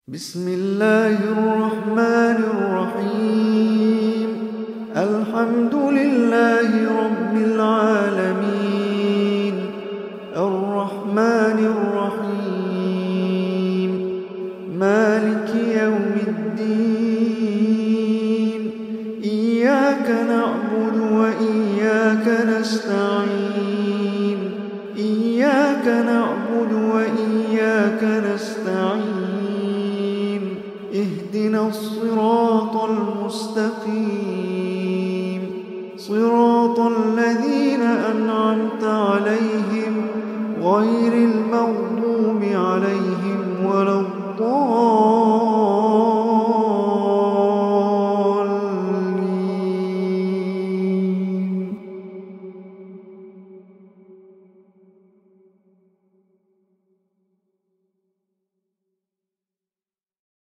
بسم الله الرحمن الرحيم. الحمد لله رب العالمين، الرحمن الرحيم، مالك يوم الدين. إياك نعبد وإياك نستعين، إياك نعبد وإياك نستعين. اهدنا الصراط المستقيم، صراط الذين أنعمت عليهم غير